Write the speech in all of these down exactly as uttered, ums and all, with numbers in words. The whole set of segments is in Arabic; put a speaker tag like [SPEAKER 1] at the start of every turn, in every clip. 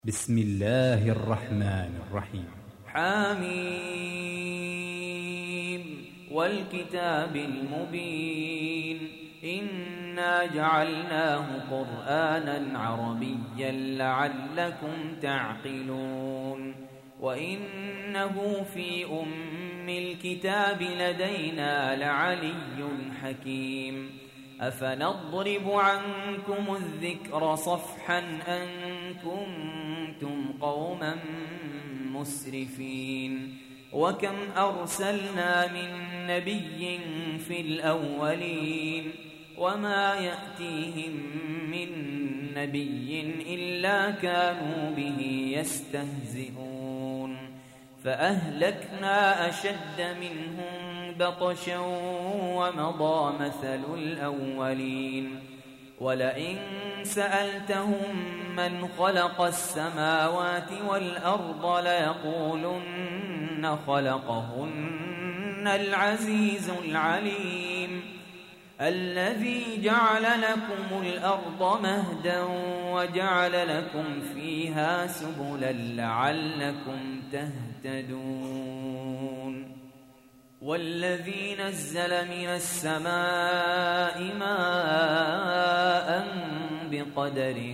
[SPEAKER 1] بسم الله الرحمن الرحيم.
[SPEAKER 2] حميم والكتاب المبين إنا جعلناه قرآنا عربيا لعلكم تعقلون وإنه في أم الكتاب لدينا لعلي حكيم أفنضرب عنكم الذكر صفحا أن كنتم قوما مسرفين وكم أرسلنا من نبي في الأولين وما يأتيهم من نبي إلا كانوا به يستهزئون فأهلكنا أشد منهم بطشا ومضى مثل الأولين ولئن سألتهم من خلق السماوات والأرض ليقولن خلقهن العزيز العليم الذي جعل لكم الأرض مهدا وجعل لكم فيها سبلا لعلكم تهتدون والذي نزل من السماء ماء بقدر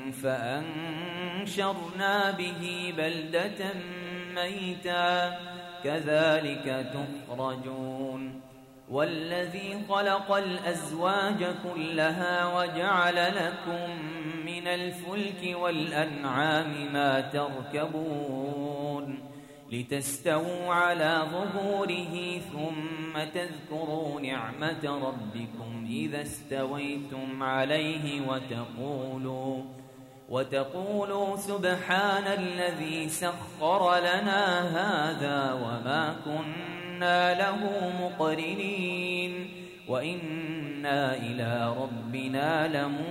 [SPEAKER 2] فأنشرنا به بلدة ميتا كذلك تخرجون والذي خلق الأزواج كلها وجعل لكم من الفلك والأنعام ما تركبون لتستووا على ظهوره ثم تذكروا نعمة ربكم إذا استويتم عليه وتقولوا وتقولوا سبحان الذي سخر لنا هذا وما كنا له مقرنين وإنا إلى ربنا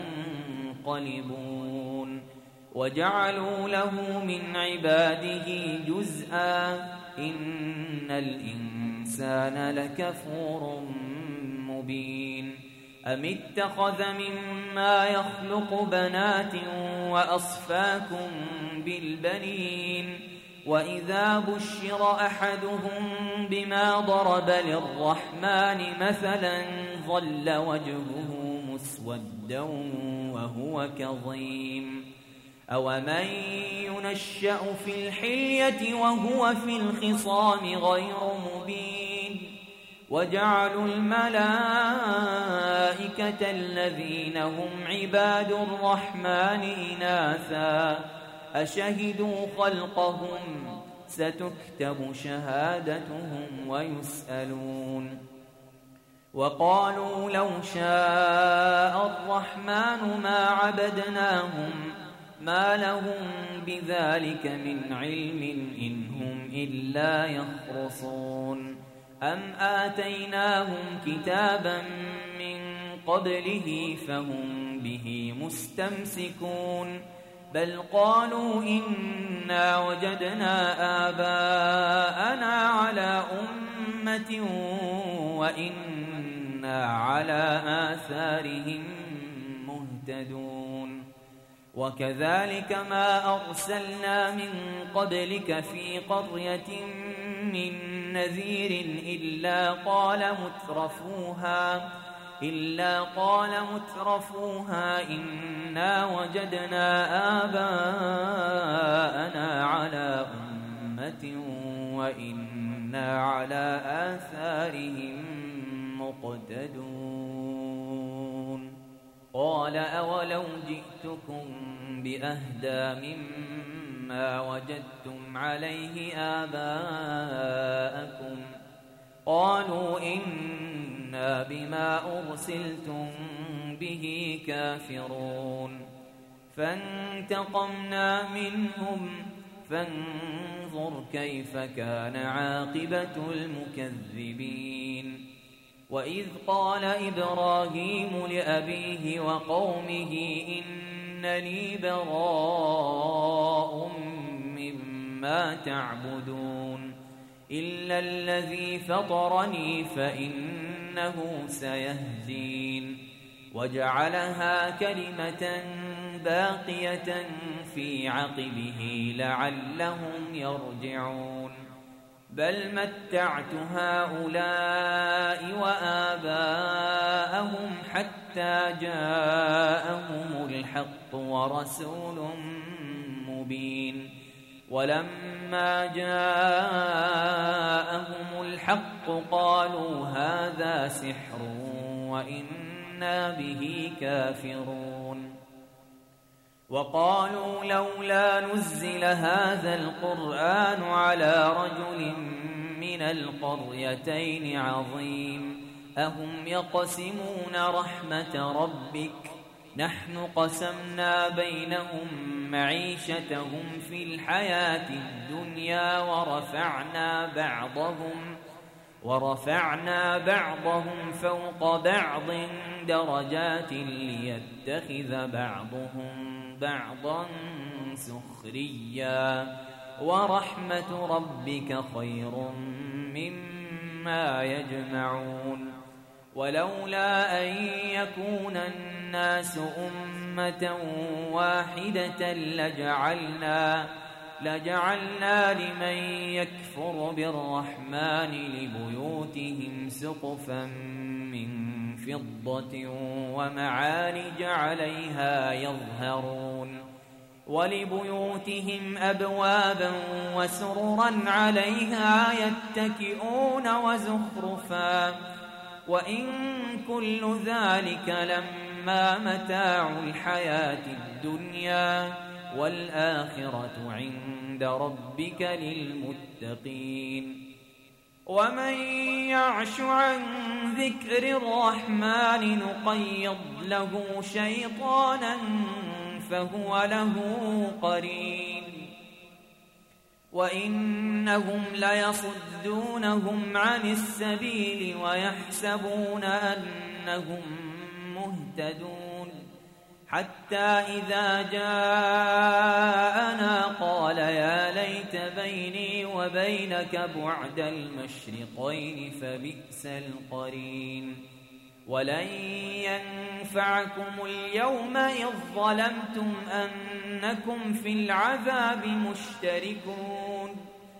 [SPEAKER 2] لمنقلبون وجعلوا له من عباده جزءا إن الإنسان لكفور مبين أم اتخذ مما يخلق بنات وأصفاكم بالبنين وإذا بشر أحدهم بما ضرب للرحمن مثلا ظل وجهه مسودا وهو كظيم أومن ينشأ في الحلية وهو في الخصام غير مبين وجعلوا الملائكة الذين هم عباد الرحمن إناثا أشهدوا خلقهم ستكتب شهادتهم ويسألون وقالوا لو شاء الرحمن ما عبدناهم ما لهم بذلك من علم إن هم إلا يخرصون أم آتيناهم كتابا من قبله فهم به مستمسكون بل قالوا إنا وجدنا آباءنا على أمة وإنا على آثارهم مهتدون وكذلك ما أرسلنا من قبلك في قرية من نذير إلا قال مترفوها إلا قال مترفوها إنا وجدنا آباءنا على أمة وإنا على آثارهم مقتدون قال أولو جئتكم بأهدى مما وجدتم عليه آباءكم قالوا إنا بما أرسلتم به كافرون فانتقمنا منهم فانظر كيف كان عاقبة المكذبين وإذ قال إبراهيم لأبيه وقومه إنني براء مما تعبدون إلا الذي فطرني فإنه سيهدين وجعلها كلمة باقية في عقبه لعلهم يرجعون بل متعت هؤلاء وآباءهم حتى جاءهم الحق ورسول مبين ولما جاءهم الحق قالوا هذا سحر وإنا به كافرون وقالوا لولا نزل هذا القرآن على رجل من القريتين عظيم أهم يقسمون رحمة ربك نحن قسمنا بينهم معيشتهم في الحياة الدنيا ورفعنا بعضهم ورفعنا بعضهم فوق بعض درجات ليتخذ بعضهم بعضا سخريا ورحمة ربك خير مما يجمعون ولولا أن يكون الناس أمة واحدة لجعلنا لجعلنا لمن يكفر بالرحمن لبيوتهم سقفا من فضة ومعارج عليها يظهرون ولبيوتهم أبوابا وسررا عليها يتكئون وزخرفا وإن كل ذلك لما متاع الحياة الدنيا والآخرة عند ربك للمتقين ومن يعش عن ذكر الرحمن نقيض له شيطانا فهو له قرين وإنهم ليصدونهم عن السبيل ويحسبون أنهم مهتدون حتى إذا جاءنا قال يا ليت بيني وبينك بعد المشرقين فبئس القرين ولن ينفعكم اليوم إذ ظلمتم أنكم في العذاب مشتركون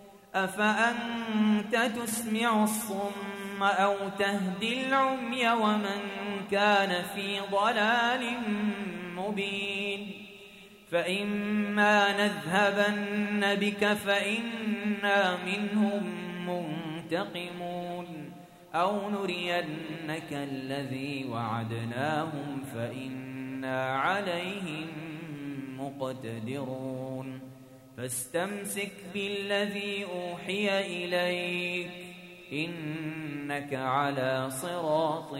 [SPEAKER 2] أفأنت تسمع الصم أو تهدي العمي ومن كان في ضلال مبين فإما نذهبن بك فإنا منهم منتقمون أو نرينك الذي وعدناهم فإنا عليهم مقتدرون فاستمسك بالذي أوحي إليك إنك على صراط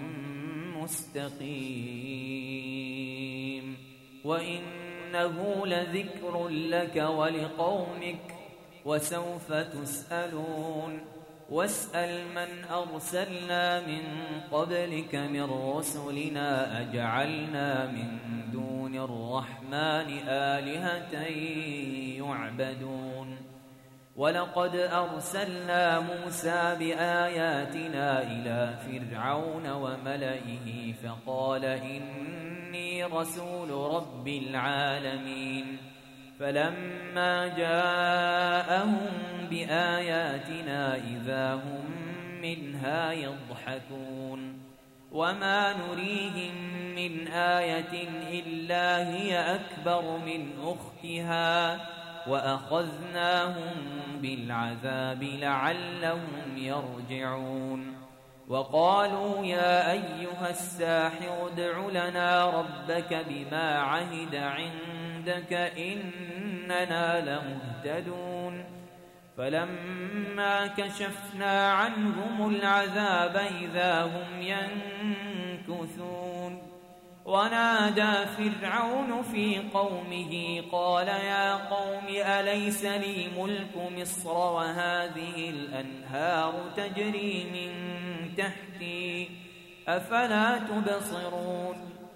[SPEAKER 2] مستقيم وإنه لذكر لك ولقومك وسوف تسألون واسأل من أرسلنا من قبلك من رسلنا أجعلنا من دون الرحمن آلهة يعبدون ولقد أرسلنا موسى بآياتنا إلى فرعون وملئه فقال إني رسول رب العالمين فلما جاءهم بآياتنا إذا هم منها يضحكون وما نريهم من آية إلا هي أكبر من أختها وأخذناهم بالعذاب لعلهم يرجعون وقالوا يا أيها الساحر ادع لنا ربك بما عهد عندك إننا لمهتدون فلما كشفنا عنهم العذاب إذا هم ينكثون ونادى فرعون في قومه قال يا قوم أليس لي ملك مصر وهذه الأنهار تجري من تحتي أفلا تبصرون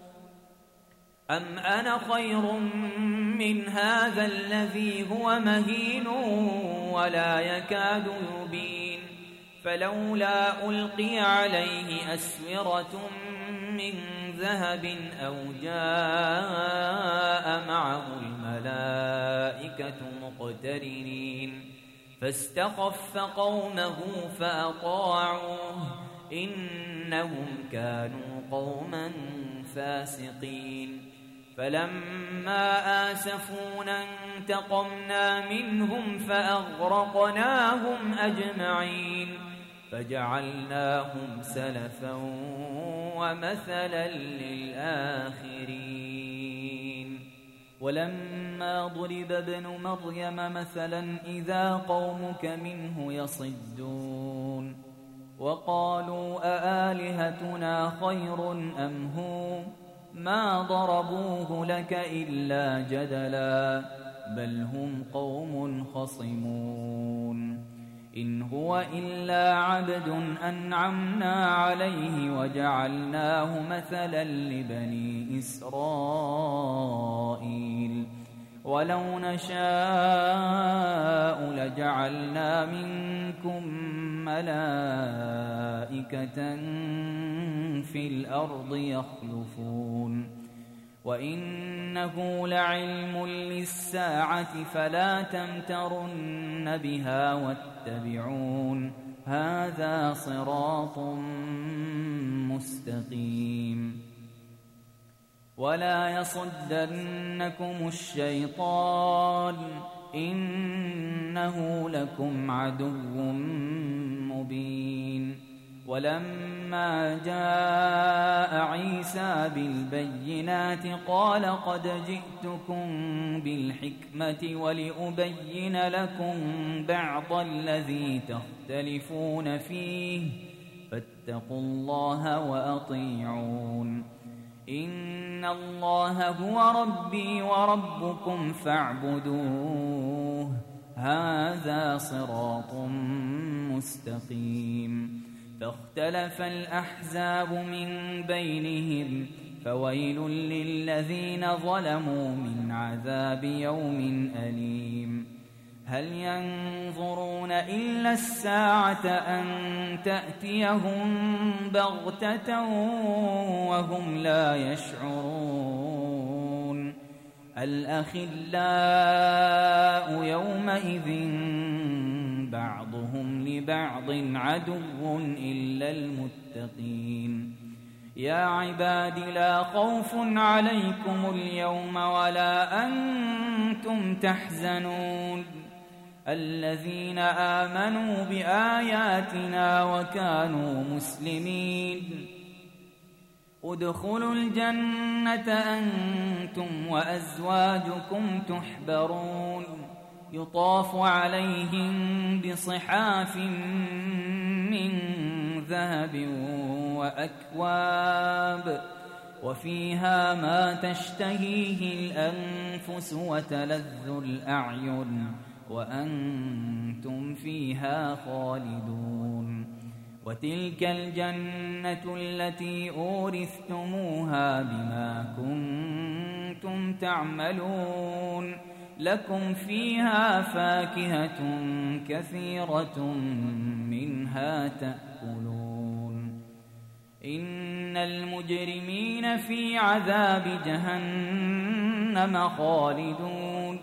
[SPEAKER 2] أم أنا خير من هذا الذي هو مهين ولا يكاد يبين فلولا ألقي عليه أسورة من ذهب أو جاء معه الملائكة مقترنين فاستخف قومه فأطاعوه إنهم كانوا قوما فاسقين فلما آسفونا انتقمنا منهم فأغرقناهم أجمعين فجعلناهم سلفا ومثلا للآخرين ولما ضرب ابن مريم مثلا إذا قومك منه يصدون وقالوا أآلهتنا خير أم هو ما ضربوه لك إلا جدلا بل هم قوم خصمون إن هو إلا عبد أنعمنا عليه وجعلناه مثلا لبني إسرائيل ولو نشاء لجعلنا منكم ملائكة في الأرض يخلفون وإنه لعلم للساعة فلا تمترن بها واتبعون هذا صراط مستقيم ولا يصدنكم الشيطان إنه لكم عدو مبين ولما جاء عيسى بالبينات قال قد جئتكم بالحكمة ولأبين لكم بعض الذي تختلفون فيه فاتقوا الله وأطيعون إن الله هو ربي وربكم فاعبدوه هذا صراط مستقيم فاختلف الأحزاب من بينهم فويل للذين ظلموا من عذاب يوم أليم هل ينظرون إلا الساعة أن تأتيهم بغتة وهم لا يشعرون الأخلاء يومئذ بعضهم لبعض عدو إلا المتقين يا عباد لا خوف عليكم اليوم ولا أنتم تحزنون الذين آمنوا بآياتنا وكانوا مسلمين ادخلوا الجنة أنتم وأزواجكم تحبرون يطاف عليهم بصحاف من ذهب وأكواب وفيها ما تشتهيه الأنفس وتلذ الأعين وأنتم فيها خالدون وتلك الجنة التي أورثتموها بما كنتم تعملون لكم فيها فاكهة كثيرة منها تأكلون إن المجرمين في عذاب جهنم خالدون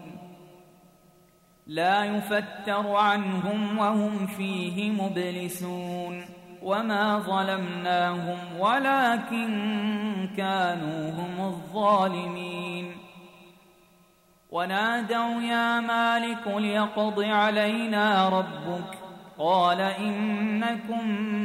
[SPEAKER 2] لا يفتر عنهم وهم فيه مبلسون وما ظلمناهم ولكن كانوا هم الظالمين ونادوا يا مالك ليقض علينا ربك قال إنكم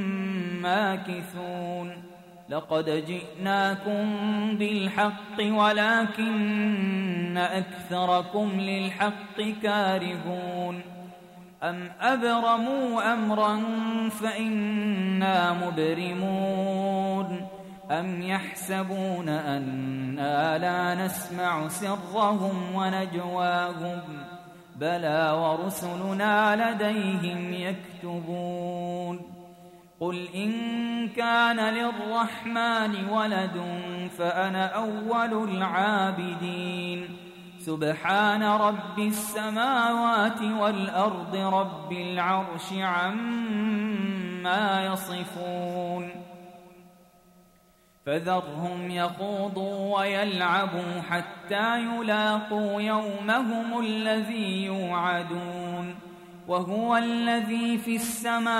[SPEAKER 2] ماكثون لقد جئناكم بالحق ولكن أكثركم للحق كارهون أم أبرموا أمرا فإنا مبرمون أم يحسبون أنا لا نسمع سرهم ونجواهم بلى ورسلنا لديهم يكتبون قل إن كان للرحمن ولد فأنا أول العابدين سبحان رب السماوات والأرض رب العرش عما يصفون فذرهم يخوضوا ويلعبوا حتى يلاقوا يومهم الذي يوعدون وهو الذي في السماء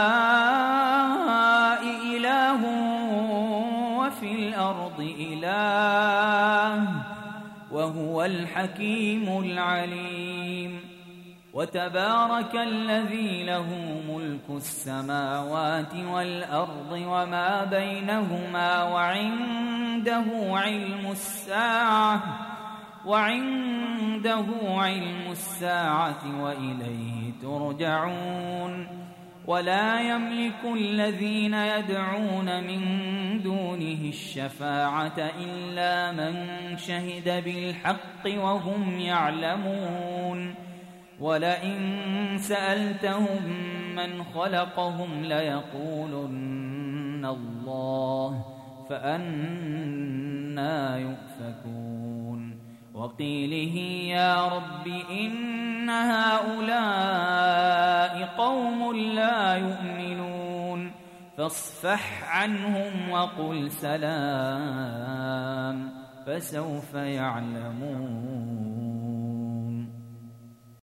[SPEAKER 2] إله وفي الأرض إله وهو الحكيم العليم وتبارك الذي له ملك السماوات والأرض وما بينهما وعنده علم الساعة وعنده علم الساعة وإليه ترجعون ولا يملك الذين يدعون من دونه الشفاعة إلا من شهد بالحق وهم يعلمون ولئن سألتهم من خلقهم ليقولن الله فأنى يؤفكون وقيله يا رب إن هؤلاء قوم لا يؤمنون فاصفح عنهم وقل سلام فسوف يعلمون.